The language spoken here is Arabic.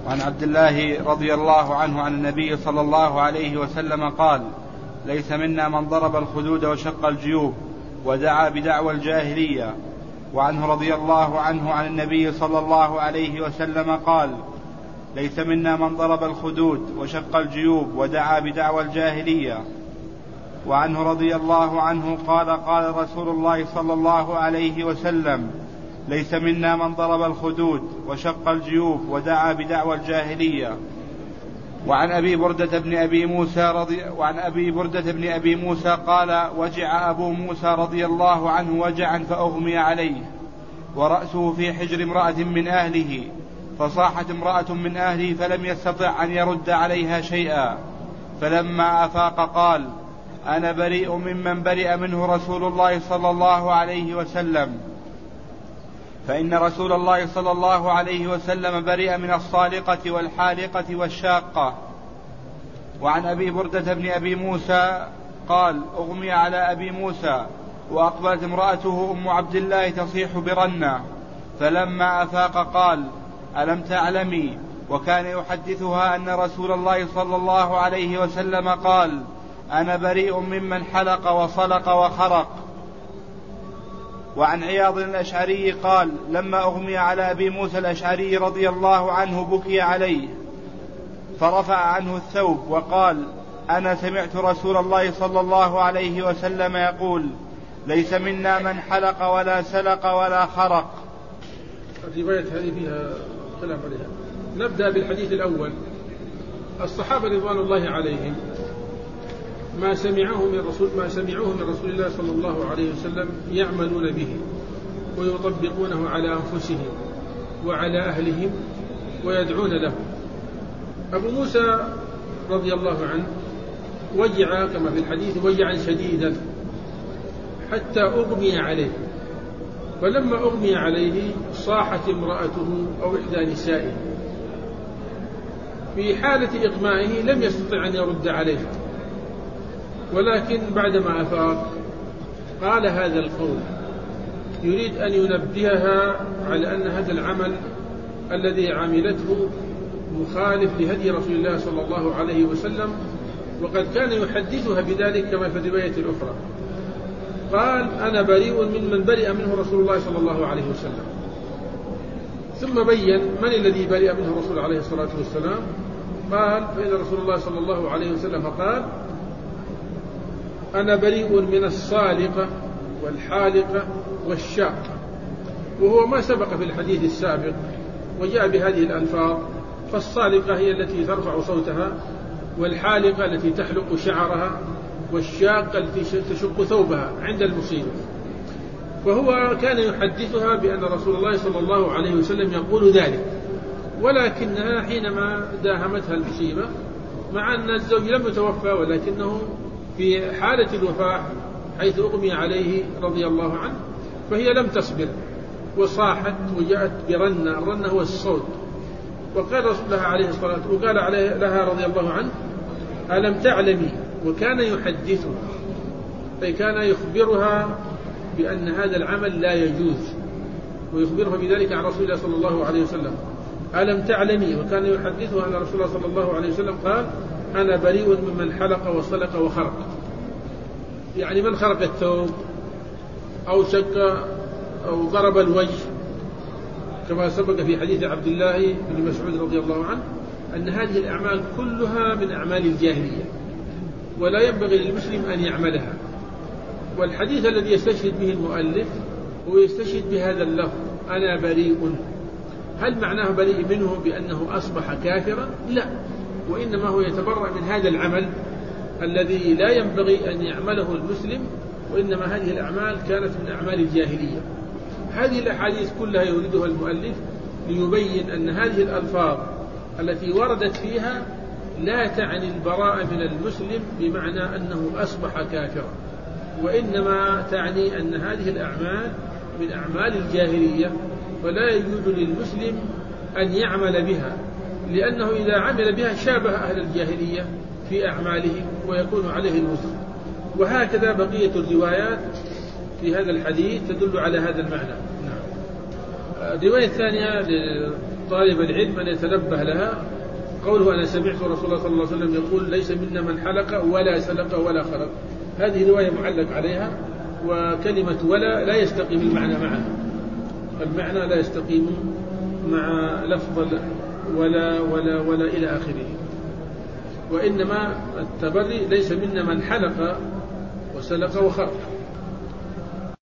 وعن عبد الله رضي الله عنه عن النبي صلى الله عليه وسلم قال: ليس منا من ضرب الخدود وشق الجيوب ودعا بدعوى الجاهلية. وعنه رضي الله عنه عن النبي صلى الله عليه وسلم قال: ليس منا من ضرب الخدود وشق الجيوب ودعا بدعوى الجاهلية. وعنه رضي الله عنه قال: قال رسول الله صلى الله عليه وسلم: ليس منا من ضرب الخدود وشق الجيوب ودعا بدعوى الجاهلية. وعن أبي بردة بن أبي موسى قال: وجع أبو موسى رضي الله عنه وجعا فأغمي عليه ورأسه في حجر امرأة من أهله، فصاحت امرأة من أهله فلم يستطع أن يرد عليها شيئا، فلما أفاق قال: أنا بريء ممن برئ منه رسول الله صلى الله عليه وسلم، فإن رسول الله صلى الله عليه وسلم برئ من الصالقة والحالقة والشاقة. وعن أبي بردة بن أبي موسى قال: أغمي على أبي موسى وأقبلت امرأته أم عبد الله تصيح برنة، فلما أفاق قال: ألم تعلمي؟ وكان يحدثها أن رسول الله صلى الله عليه وسلم قال: أنا بريء ممن حلق وصلق وخرق. وعن عياض الأشعري قال: لما أغمي على أبي موسى الأشعري رضي الله عنه بكي عليه، فرفع عنه الثوب وقال: أنا سمعت رسول الله صلى الله عليه وسلم يقول: ليس منا من حلق ولا سلق ولا خرق. الرواية هذه فيها كلام عليها. نبدأ بالحديث الأول. الصحابة رضوان الله عليهم ما سمعوه من رسول الله صلى الله عليه وسلم يعملون به ويطبقونه على أنفسهم وعلى أهلهم ويدعون له. أبو موسى رضي الله عنه وجع كما في الحديث وجعا شديدا حتى أغمي عليه، فلما أغمي عليه صاحت امرأته أو إحدى نسائه، في حالة إغمائه لم يستطع أن يرد عليها، ولكن بعدما أفاق قال هذا القول يريد أن ينبهها على أن هذا العمل الذي عملته مخالف لهدي رسول الله صلى الله عليه وسلم، وقد كان يحدثها بذلك كما في الرواية الأخرى. قال: أنا بريء ممن برئ منه رسول الله صلى الله عليه وسلم. ثم بين من الذي برئ منه الرسول عليه الصلاة والسلام. قال: فإن رسول الله صلى الله عليه وسلم قال: أنا بريء من الصالقة والحالقة والشاقة، وهو ما سبق في الحديث السابق وجاء بهذه الألفاظ. فالصالقة هي التي ترفع صوتها، والحالقة التي تحلق شعرها، والشاقة التي تشق ثوبها عند المصيبة. فهو كان يحدثها بأن رسول الله صلى الله عليه وسلم يقول ذلك، ولكنها حينما داهمتها المصيبة مع أن الزوج لم يتوفى ولكنه في حالة الوفاة حيث أغمي عليه رضي الله عنه، فهي لم تصبر وصاحت وجاءت برنة. الرنة هو الصوت. وقال رسول الله عليه الصلاة والسلام وقال لها رضي الله عنه: ألم تعلمي؟ وكان يحدثها، أي كان يخبرها بأن هذا العمل لا يجوز، ويخبرها بذلك عن رسول الله صلى الله عليه وسلم. ألم تعلمي؟ وكان يحدثها أن رسول الله صلى الله عليه وسلم قال: أنا بريء ممن حلق وصلق وخرق. يعني من خرق الثوب أو شق أو ضرب الوجه، كما سبق في حديث عبد الله بن مسعود رضي الله عنه أن هذه الأعمال كلها من أعمال الجاهلية ولا ينبغي للمسلم أن يعملها. والحديث الذي يستشهد به المؤلف هو يستشهد بهذا اللفظ: أنا بريء. هل معناه بريء منه بأنه أصبح كافرا؟ لا، وإنما هو يتبرأ من هذا العمل الذي لا ينبغي أن يعمله المسلم، وإنما هذه الأعمال كانت من أعمال الجاهلية. هذه الأحاديث كلها يريدها المؤلف ليبين أن هذه الألفاظ التي وردت فيها لا تعني البراءة من المسلم بمعنى أنه أصبح كافرا، وإنما تعني أن هذه الأعمال من أعمال الجاهلية، فلا يجوز للمسلم أن يعمل بها، لأنه إذا عمل بها شابه أهل الجاهلية في أعمالهم ويكون عليه الوزر. وهكذا بقية الروايات في هذا الحديث تدل على هذا المعنى. الرواية الثانية طالب العلم أن يتنبه لها. قوله أنا سمعت رسول الله صلى الله عليه وسلم يقول ليس منا من حلق ولا سلق ولا خرق، هذه رواية معلق عليها، وكلمة ولا يستقيم المعنى معها، المعنى لا يستقيم مع لفظ ولا إلى آخره. وإنما التبري ليس منا من حلق وسلق وخرق.